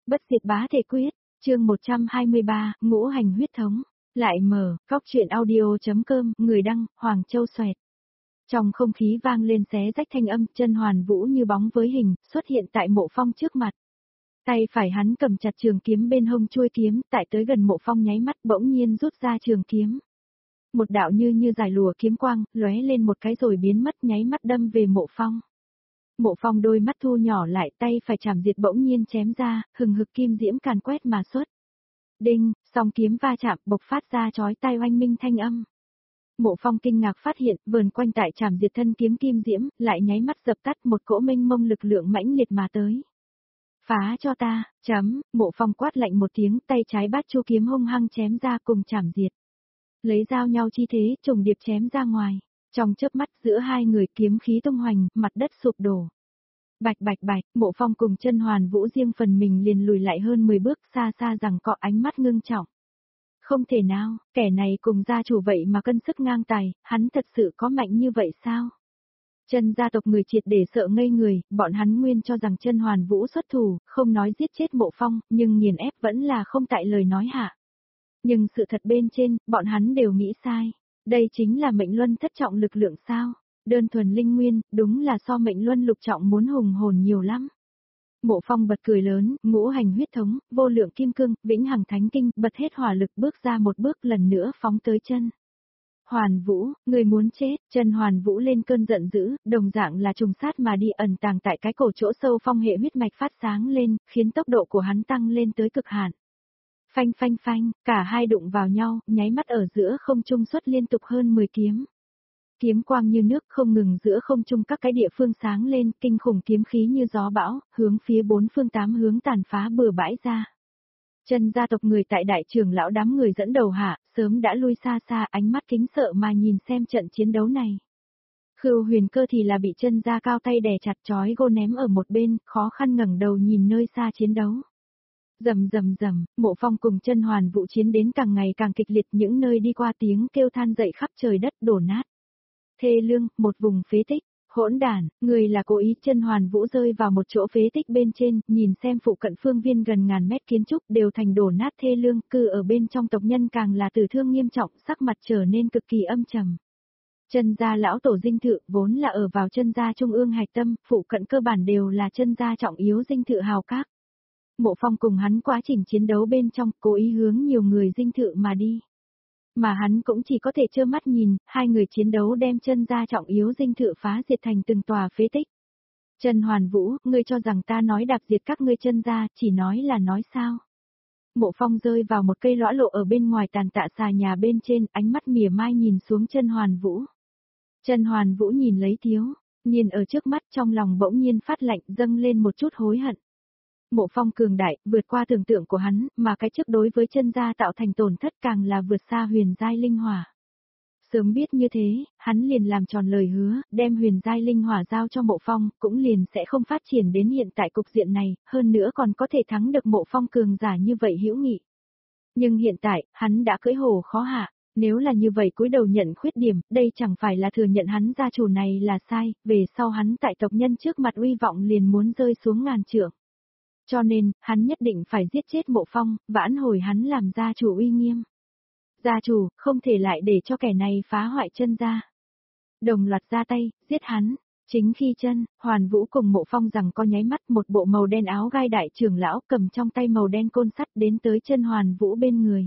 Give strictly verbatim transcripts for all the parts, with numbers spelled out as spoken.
Bất diệt bá thể quyết, chương một trăm hai mươi ba, ngũ hành huyết thống. Lại mở, cóc truyện audio.com, người đăng, Hoàng Châu Xoẹt. Trong không khí vang lên xé rách thanh âm, chân Hoàn Vũ như bóng với hình, xuất hiện tại Mộ Phong trước mặt. Tay phải hắn cầm chặt trường kiếm bên hông chuôi kiếm, tại tới gần Mộ Phong nháy mắt bỗng nhiên rút ra trường kiếm. Một đạo như như giải lùa kiếm quang, lóe lên một cái rồi biến mất nháy mắt đâm về Mộ Phong. Mộ Phong đôi mắt thu nhỏ lại, tay phải chảm diệt bỗng nhiên chém ra, hừng hực kim diễm càn quét mà xuất. Đinh, song kiếm va chạm bộc phát ra chói tai oanh minh thanh âm. Mộ Phong kinh ngạc phát hiện, vờn quanh tại chảm diệt thân kiếm kim diễm, lại nháy mắt dập tắt một cỗ mênh mông lực lượng mãnh liệt mà tới. Phá cho ta, chấm, Mộ Phong quát lạnh một tiếng, tay trái bát chu kiếm hung hăng chém ra cùng chảm diệt. Lấy dao nhau chi thế, trùng điệp chém ra ngoài. Trong chớp mắt giữa hai người kiếm khí tung hoành, mặt đất sụp đổ. Bạch bạch bạch, Mộ Phong cùng chân Hoàn Vũ riêng phần mình liền lùi lại hơn mười bước, xa xa rằng cọ ánh mắt ngưng trọng. Không thể nào, kẻ này cùng gia chủ vậy mà cân sức ngang tài, hắn thật sự có mạnh như vậy sao? Chân gia tộc người triệt để sợ ngây người, bọn hắn nguyên cho rằng chân Hoàn Vũ xuất thủ, không nói giết chết Mộ Phong, nhưng nghiền ép vẫn là không tại lời nói hạ. Nhưng sự thật bên trên, bọn hắn đều nghĩ sai. Đây chính là mệnh luân thất trọng lực lượng sao? Đơn thuần linh nguyên, đúng là so mệnh luân lục trọng muốn hùng hồn nhiều lắm. Mộ Phong bật cười lớn, ngũ hành huyết thống, vô lượng kim cương, vĩnh hằng thánh kinh, bật hết hỏa lực bước ra một bước lần nữa phóng tới chân. Hoàn Vũ, người muốn chết, chân Hoàn Vũ lên cơn giận dữ, đồng dạng là trùng sát mà đi ẩn tàng tại cái cổ chỗ sâu phong hệ huyết mạch phát sáng lên, khiến tốc độ của hắn tăng lên tới cực hạn. Phanh phanh phanh, cả hai đụng vào nhau, nháy mắt ở giữa không trung xuất liên tục hơn mười kiếm. Kiếm quang như nước không ngừng giữa không trung các cái địa phương sáng lên, kinh khủng kiếm khí như gió bão, hướng phía bốn phương tám hướng tàn phá bừa bãi ra. Chân gia tộc người tại đại trưởng lão đám người dẫn đầu hạ, sớm đã lui xa xa, ánh mắt kính sợ mà nhìn xem trận chiến đấu này. Khưu Huyền Cơ thì là bị chân gia cao tay đè chặt chói gô ném ở một bên, khó khăn ngẩng đầu nhìn nơi xa chiến đấu. Rầm rầm rầm, Mộ Phong cùng chân Hoàn Vũ chiến đến càng ngày càng kịch liệt, những nơi đi qua tiếng kêu than dậy khắp trời đất đổ nát. Thê lương, một vùng phế tích, hỗn đản, người là cố ý. Chân Hoàn Vũ rơi vào một chỗ phế tích bên trên, nhìn xem phụ cận phương viên gần ngàn mét kiến trúc đều thành đổ nát thê lương, cư ở bên trong tộc nhân càng là tử thương nghiêm trọng, sắc mặt trở nên cực kỳ âm trầm. Chân gia lão tổ dinh thự vốn là ở vào chân gia trung ương hạch tâm, phụ cận cơ bản đều là chân gia trọng yếu dinh thự hào các. Mộ Phong cùng hắn quá trình chiến đấu bên trong, cố ý hướng nhiều người dinh thự mà đi. Mà hắn cũng chỉ có thể trơ mắt nhìn, hai người chiến đấu đem chân gia trọng yếu dinh thự phá diệt thành từng tòa phế tích. Chân Hoàn Vũ, ngươi cho rằng ta nói đạp diệt các ngươi chân gia, chỉ nói là nói sao? Mộ Phong rơi vào một cây lõa lộ ở bên ngoài tàn tạ xà nhà bên trên, ánh mắt mỉa mai nhìn xuống chân Hoàn Vũ. Chân Hoàn Vũ nhìn lấy thiếu, nhìn ở trước mắt trong lòng bỗng nhiên phát lạnh, dâng lên một chút hối hận. Mộ Phong cường đại, vượt qua tưởng tượng của hắn, mà cái trước đối với chân gia tạo thành tổn thất càng là vượt xa huyền giai linh hỏa. Sớm biết như thế, hắn liền làm tròn lời hứa, đem huyền giai linh hỏa giao cho Mộ Phong, cũng liền sẽ không phát triển đến hiện tại cục diện này, hơn nữa còn có thể thắng được Mộ Phong cường giả như vậy hữu nghị. Nhưng hiện tại, hắn đã cưỡi hổ khó hạ, nếu là như vậy cúi đầu nhận khuyết điểm, đây chẳng phải là thừa nhận hắn gia chủ này là sai, về sau hắn tại tộc nhân trước mặt uy vọng liền muốn rơi xuống ngàn trượng. Cho nên, hắn nhất định phải giết chết Mộ Phong, vãn hồi hắn làm gia chủ uy nghiêm. Gia chủ, không thể lại để cho kẻ này phá hoại chân gia. Đồng loạt ra tay, giết hắn. Chính khi chân, Hoàn Vũ cùng Mộ Phong rằng có nháy mắt, một bộ màu đen áo gai đại trưởng lão cầm trong tay màu đen côn sắt đến tới chân Hoàn Vũ bên người.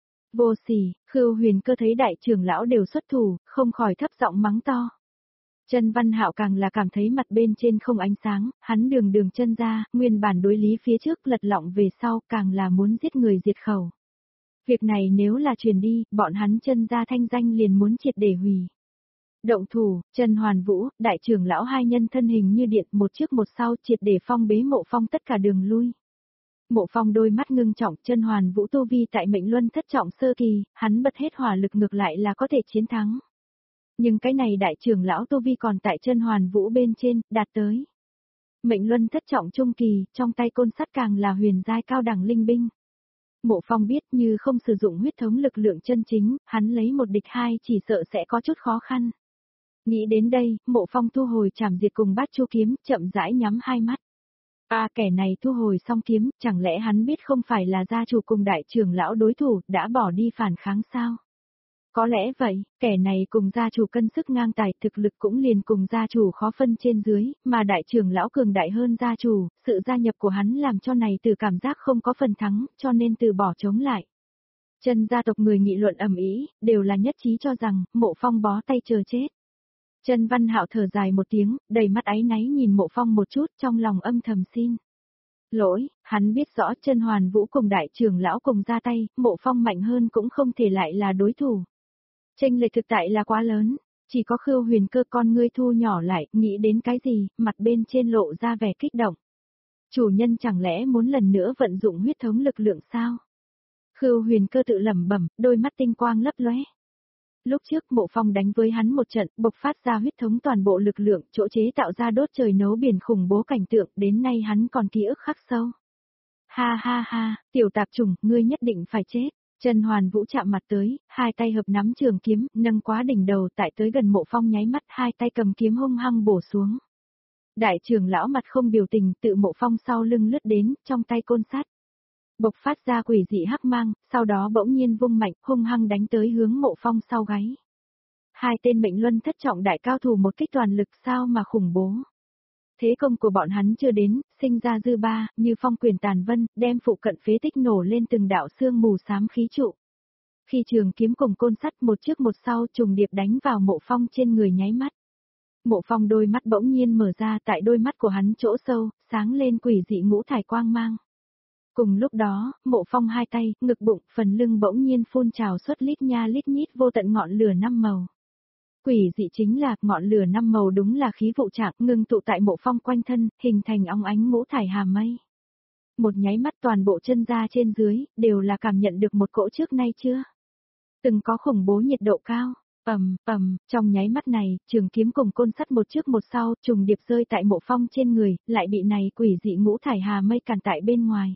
Vô sỉ, Khưu Huyền Cơ thấy đại trưởng lão đều xuất thủ, không khỏi thấp giọng mắng to. Chân Văn Hạo càng là cảm thấy mặt bên trên không ánh sáng, hắn đường đường chân ra, nguyên bản đối lý phía trước lật lọng về sau, càng là muốn giết người diệt khẩu. Việc này nếu là truyền đi, bọn hắn chân ra thanh danh liền muốn triệt để hủy. Động thủ, Chân Hoàn Vũ, đại trưởng lão hai nhân thân hình như điện một trước một sau triệt để phong bế Mộ Phong tất cả đường lui. Mộ Phong đôi mắt ngưng trọng, Chân Hoàn Vũ tu vi tại mệnh luân thất trọng sơ kỳ, hắn bật hết hỏa lực ngược lại là có thể chiến thắng. Nhưng cái này đại trưởng lão tu vi còn tại Chân Hoàn Vũ bên trên, đạt tới mệnh luân thất trọng trung kỳ, trong tay côn sắt càng là huyền giai cao đẳng linh binh. Mộ Phong biết như không sử dụng huyết thống lực lượng chân chính, hắn lấy một địch hai chỉ sợ sẽ có chút khó khăn. Nghĩ đến đây, Mộ Phong thu hồi chảm diệt cùng bát chu kiếm, chậm rãi nhắm hai mắt. À, kẻ này thu hồi xong kiếm, chẳng lẽ hắn biết không phải là gia chủ cùng đại trưởng lão đối thủ, đã bỏ đi phản kháng sao? Có lẽ vậy, kẻ này cùng gia chủ cân sức ngang tài, thực lực cũng liền cùng gia chủ khó phân trên dưới, mà đại trưởng lão cường đại hơn gia chủ, sự gia nhập của hắn làm cho này từ cảm giác không có phần thắng, cho nên từ bỏ chống lại. Chân gia tộc người nghị luận ầm ĩ, đều là nhất trí cho rằng, Mộ Phong bó tay chờ chết. Chân Văn Hạo thở dài một tiếng, đầy mắt áy náy nhìn Mộ Phong một chút, trong lòng âm thầm xin lỗi, hắn biết rõ Chân Hoàn Vũ cùng đại trưởng lão cùng ra tay, Mộ Phong mạnh hơn cũng không thể lại là đối thủ. Chênh lệch thực tại là quá lớn, chỉ có Khưu Huyền Cơ con ngươi thu nhỏ lại, nghĩ đến cái gì, mặt bên trên lộ ra vẻ kích động. Chủ nhân chẳng lẽ muốn lần nữa vận dụng huyết thống lực lượng sao? Khưu Huyền Cơ tự lẩm bẩm, đôi mắt tinh quang lấp lóe. Lúc trước Mộ Phong đánh với hắn một trận, bộc phát ra huyết thống toàn bộ lực lượng, chỗ chế tạo ra đốt trời nấu biển khủng bố cảnh tượng, đến nay hắn còn ký ức khắc sâu. Ha ha ha, tiểu tạp chủng, ngươi nhất định phải chết. Trần Hoàn Vũ chạm mặt tới, hai tay hợp nắm trường kiếm, nâng quá đỉnh đầu tại tới gần Mộ Phong nháy mắt, hai tay cầm kiếm hung hăng bổ xuống. Đại trưởng lão mặt không biểu tình, tự Mộ Phong sau lưng lướt đến, trong tay côn sắt bộc phát ra quỷ dị hắc mang, sau đó bỗng nhiên vung mạnh, hung hăng đánh tới hướng Mộ Phong sau gáy. Hai tên mệnh luân thất trọng đại cao thủ một kích toàn lực sao mà khủng bố. Thế công của bọn hắn chưa đến, sinh ra dư ba, như phong quyền tàn vân, đem phụ cận phế tích nổ lên từng đạo xương mù xám khí trụ. Khi trường kiếm cùng côn sắt một trước một sau trùng điệp đánh vào Mộ Phong trên người nháy mắt. Mộ Phong đôi mắt bỗng nhiên mở ra, tại đôi mắt của hắn chỗ sâu, sáng lên quỷ dị ngũ thải quang mang. Cùng lúc đó, Mộ Phong hai tay, ngực bụng, phần lưng bỗng nhiên phun trào xuất lít nha lít nhít vô tận ngọn lửa năm màu. Quỷ dị chính là, ngọn lửa năm màu đúng là khí vụ trạng ngưng tụ tại Mộ Phong quanh thân, hình thành óng ánh ngũ thải hà mây. Một nháy mắt toàn bộ chân ra trên dưới, đều là cảm nhận được một cỗ trước nay chưa từng có khủng bố nhiệt độ cao. Ầm, ầm, trong nháy mắt này, trường kiếm cùng côn sắt một trước một sau, trùng điệp rơi tại Mộ Phong trên người, lại bị này quỷ dị ngũ thải hà mây cản tại bên ngoài.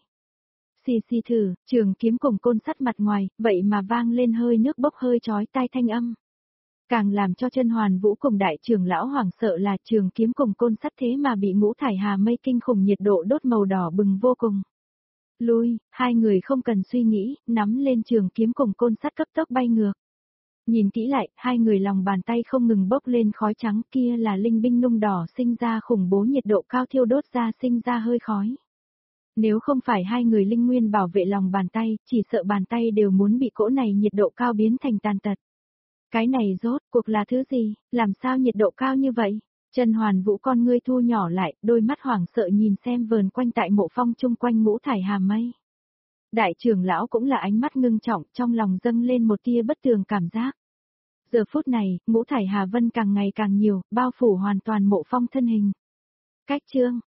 Xì xì thử, trường kiếm cùng côn sắt mặt ngoài, vậy mà vang lên hơi nước bốc hơi chói tai thanh âm. Càng làm cho Chân Hoàn Vũ cùng đại trưởng lão hoảng sợ là trường kiếm cùng côn sắt thế mà bị ngũ thải hà mây kinh khủng nhiệt độ đốt màu đỏ bừng vô cùng. Lui, hai người không cần suy nghĩ, nắm lên trường kiếm cùng côn sắt cấp tốc bay ngược. Nhìn kỹ lại, hai người lòng bàn tay không ngừng bốc lên khói trắng, kia là linh binh nung đỏ sinh ra khủng bố nhiệt độ cao thiêu đốt ra sinh ra hơi khói. Nếu không phải hai người linh nguyên bảo vệ lòng bàn tay, chỉ sợ bàn tay đều muốn bị cỗ này nhiệt độ cao biến thành tàn tật. Cái này rốt cuộc là thứ gì, làm sao nhiệt độ cao như vậy? Trần Hoàn Vũ con ngươi thu nhỏ lại, đôi mắt hoảng sợ nhìn xem vờn quanh tại Mộ Phong chung quanh ngũ thải hà mây. Đại trưởng lão cũng là ánh mắt ngưng trọng, trong lòng dâng lên một tia bất tường cảm giác. Giờ phút này, ngũ thải hà vân càng ngày càng nhiều, bao phủ hoàn toàn Mộ Phong thân hình. Cách chương